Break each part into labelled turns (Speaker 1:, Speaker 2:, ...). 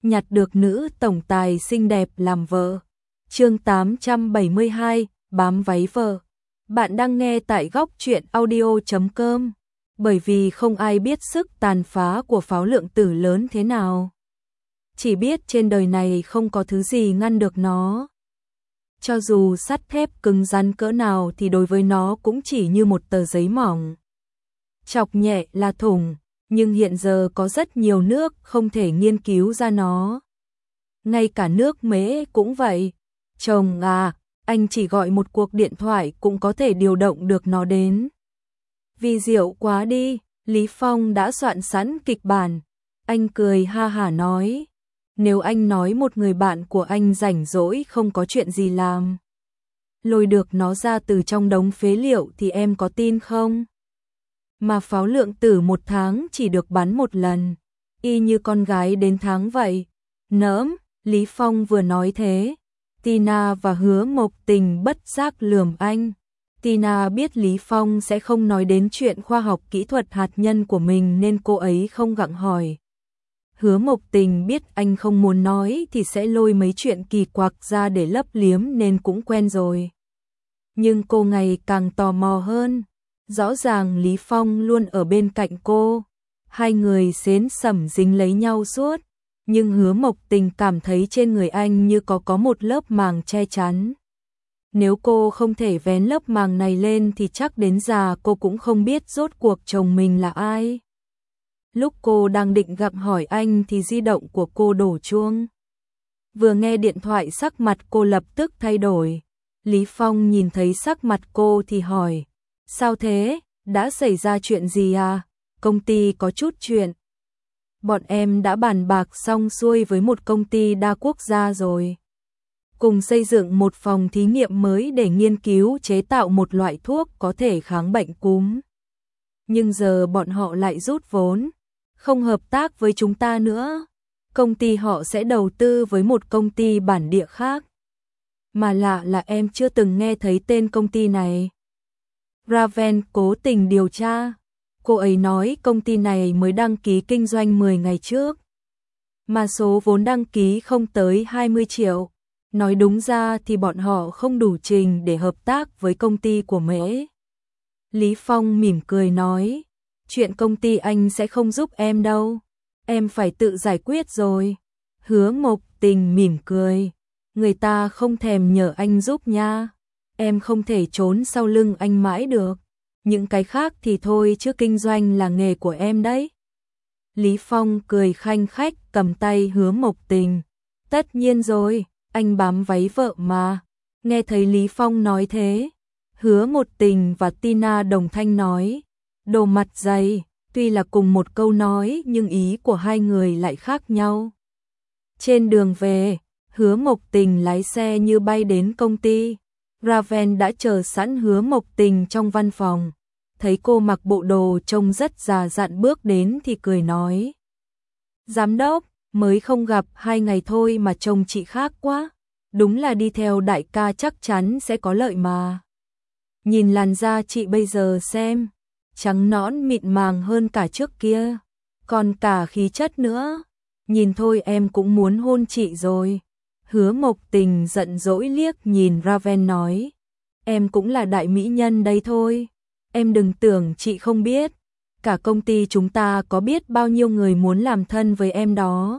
Speaker 1: nhặt được nữ tổng tài xinh đẹp làm vợ. Chương 872, bám váy vợ. Bạn đang nghe tại góc truyện audio.com. Bởi vì không ai biết sức tàn phá của pháo lượng tử lớn thế nào. Chỉ biết trên đời này không có thứ gì ngăn được nó. Cho dù sắt thép cứng rắn cỡ nào thì đối với nó cũng chỉ như một tờ giấy mỏng. Chọc nhẹ là thủng, nhưng hiện giờ có rất nhiều nước không thể nghiên cứu ra nó. Ngay cả nước Mễ cũng vậy. Chồng à, anh chỉ gọi một cuộc điện thoại cũng có thể điều động được nó đến. Vì diệu quá đi, Lý Phong đã soạn sẵn kịch bản. Anh cười ha hả nói, nếu anh nói một người bạn của anh rảnh rỗi không có chuyện gì làm, lôi được nó ra từ trong đống phế liệu thì em có tin không? Mà pháo lượng tử 1 tháng chỉ được bắn 1 lần, y như con gái đến tháng vậy. Nỡm, Lý Phong vừa nói thế, Tina và Hứa Mộc Tình bất giác lườm anh. Tina biết Lý Phong sẽ không nói đến chuyện khoa học kỹ thuật hạt nhân của mình nên cô ấy không gặng hỏi. Hứa Mộc Tình biết anh không muốn nói thì sẽ lôi mấy chuyện kỳ quặc ra để lấp liếm nên cũng quen rồi. Nhưng cô ngày càng tò mò hơn. Rõ ràng Lý Phong luôn ở bên cạnh cô. Hai người xến xẩm dính lấy nhau suốt. Nhưng Hứa Mộc Tình cảm thấy trên người anh như có một lớp màng che chắn. Nếu cô không thể vén lớp màng này lên thì chắc đến già cô cũng không biết rốt cuộc chồng mình là ai. Lúc cô đang định gặng hỏi anh thì di động của cô đổ chuông. Vừa nghe điện thoại sắc mặt cô lập tức thay đổi. Lý Phong nhìn thấy sắc mặt cô thì hỏi, sao thế, đã xảy ra chuyện gì à? Công ty có chút chuyện. Bọn em đã bàn bạc xong xuôi với một công ty đa quốc gia rồi. Cùng xây dựng một phòng thí nghiệm mới để nghiên cứu chế tạo một loại thuốc có thể kháng bệnh cúm. Nhưng giờ bọn họ lại rút vốn, không hợp tác với chúng ta nữa. Công ty họ sẽ đầu tư với một công ty bản địa khác. Mà lạ là em chưa từng nghe thấy tên công ty này. Raven cố tình điều tra. Cô ấy nói công ty này mới đăng ký kinh doanh 10 ngày trước. Mà số vốn đăng ký không tới 20 triệu. Nói đúng ra thì bọn họ không đủ trình để hợp tác với công ty của Mễ. Lý Phong mỉm cười nói, chuyện công ty anh sẽ không giúp em đâu. Em phải tự giải quyết rồi. Hứa Mộc Tình mỉm cười, người ta không thèm nhờ anh giúp nha. Em không thể trốn sau lưng anh mãi được. Những cái khác thì thôi chứ kinh doanh là nghề của em đấy. Lý Phong cười khanh khách cầm tay Hứa Mộc Tình. Tất nhiên rồi, anh bám váy vợ mà. Nghe thấy Lý Phong nói thế, Hứa Mộc Tình và Tina đồng thanh nói, đồ mặt dày. Tuy là cùng một câu nói nhưng ý của hai người lại khác nhau. Trên đường về, Hứa Mộc Tình lái xe như bay đến công ty. Raven đã chờ sẵn Hứa Mộc Tình trong văn phòng. Thấy cô mặc bộ đồ trông rất già dặn bước đến thì cười nói, giám đốc, mới không gặp 2 ngày thôi mà trông chị khác quá. Đúng là đi theo đại ca chắc chắn sẽ có lợi mà. Nhìn làn da chị bây giờ xem, trắng nõn mịn màng hơn cả trước kia, còn cả khí chất nữa. Nhìn thôi em cũng muốn hôn chị rồi. Hứa Mộc Tình giận dỗi liếc nhìn Raven nói, em cũng là đại mỹ nhân đây thôi. Em đừng tưởng chị không biết, cả công ty chúng ta có biết bao nhiêu người muốn làm thân với em đó.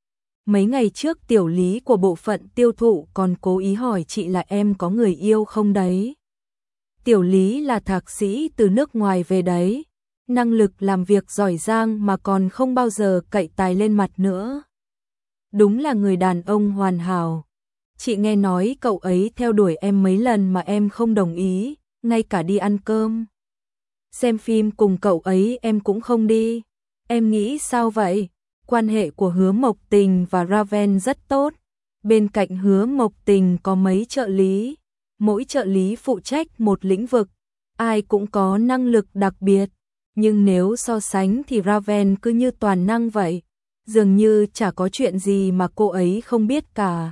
Speaker 1: Mấy ngày trước tiểu lý của bộ phận tiêu thụ còn cố ý hỏi chị là em có người yêu không đấy. Tiểu lý là thạc sĩ từ nước ngoài về đấy, năng lực làm việc giỏi giang mà còn không bao giờ cậy tài lên mặt nữa. Đúng là người đàn ông hoàn hảo. Chị nghe nói cậu ấy theo đuổi em mấy lần mà em không đồng ý, ngay cả đi ăn cơm, xem phim cùng cậu ấy em cũng không đi. Em nghĩ sao vậy? Quan hệ của Hứa Mộc Tình và Raven rất tốt. Bên cạnh Hứa Mộc Tình có mấy trợ lý, mỗi trợ lý phụ trách một lĩnh vực, ai cũng có năng lực đặc biệt. Nhưng nếu so sánh thì Raven cứ như toàn năng vậy, dường như chả có chuyện gì mà cô ấy không biết cả.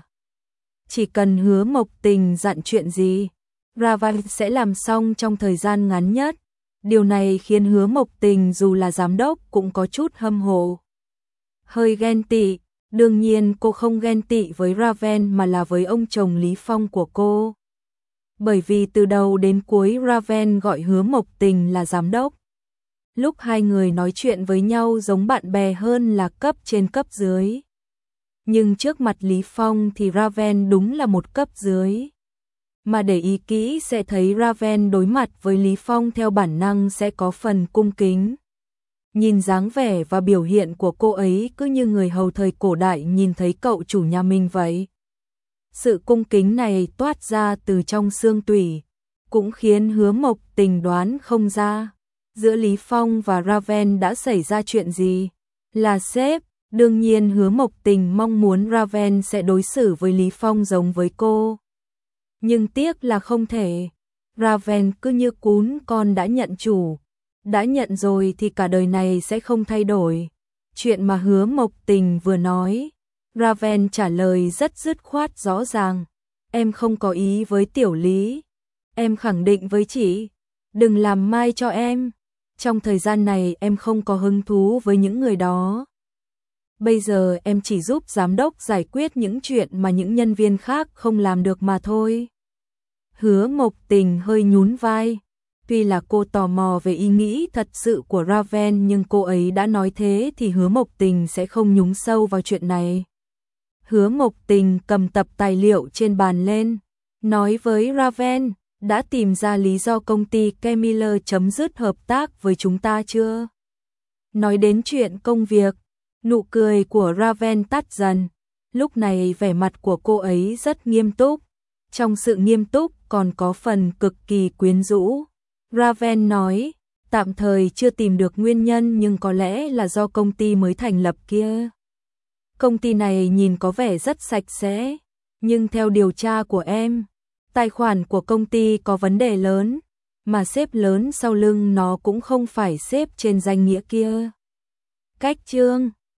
Speaker 1: Chỉ cần Hứa Mộc Tình dặn chuyện gì, Raven sẽ làm xong trong thời gian ngắn nhất. Điều này khiến Hứa Mộc Tình dù là giám đốc cũng có chút hâm mộ. Hơi ghen tị, Đương nhiên cô không ghen tị với Raven mà là với ông chồng Lý Phong của cô. Bởi vì từ đầu đến cuối Raven gọi Hứa Mộc Tình là giám đốc. Lúc hai người nói chuyện với nhau giống bạn bè hơn là cấp trên cấp dưới. Nhưng trước mặt Lý Phong thì Raven đúng là một cấp dưới. Mà để ý kỹ sẽ thấy Raven đối mặt với Lý Phong theo bản năng sẽ có phần cung kính. Nhìn dáng vẻ và biểu hiện của cô ấy cứ như người hầu thời cổ đại nhìn thấy cậu chủ nhà mình vậy. Sự cung kính này toát ra từ trong xương tủy, cũng khiến Hứa Mộc Tình đoán không ra giữa Lý Phong và Raven đã xảy ra chuyện gì. Là sếp, đương nhiên Hứa Mộc Tình mong muốn Raven sẽ đối xử với Lý Phong giống với cô. Nhưng tiếc là không thể. Raven cứ như cún con đã nhận chủ. Đã nhận rồi thì cả đời này sẽ không thay đổi. Chuyện mà Hứa Mộc Tình vừa nói, Raven trả lời rất dứt khoát rõ ràng. Em không có ý với Tiểu Lý. Em khẳng định với chị, đừng làm mai cho em. Trong thời gian này em không có hứng thú với những người đó. Bây giờ em chỉ giúp giám đốc giải quyết những chuyện mà những nhân viên khác không làm được mà thôi. Hứa Mộc Tình hơi nhún vai. Tuy là cô tò mò về ý nghĩ thật sự của Raven nhưng cô ấy đã nói thế thì Hứa Mộc Tình sẽ không nhúng sâu vào chuyện này. Hứa Mộc Tình cầm tập tài liệu trên bàn lên, nói với Raven, đã tìm ra lý do công ty Kemiller chấm dứt hợp tác với chúng ta chưa? Nói đến chuyện công việc, nụ cười của Raven tắt dần. Lúc này vẻ mặt của cô ấy rất nghiêm túc. Trong sự nghiêm túc còn có phần cực kỳ quyến rũ. Raven nói, tạm thời chưa tìm được nguyên nhân nhưng có lẽ là do công ty mới thành lập kia. Công ty này nhìn có vẻ rất sạch sẽ, nhưng theo điều tra của em, tài khoản của công ty có vấn đề lớn, mà sếp lớn sau lưng nó cũng không phải sếp trên danh nghĩa kia. Cách chương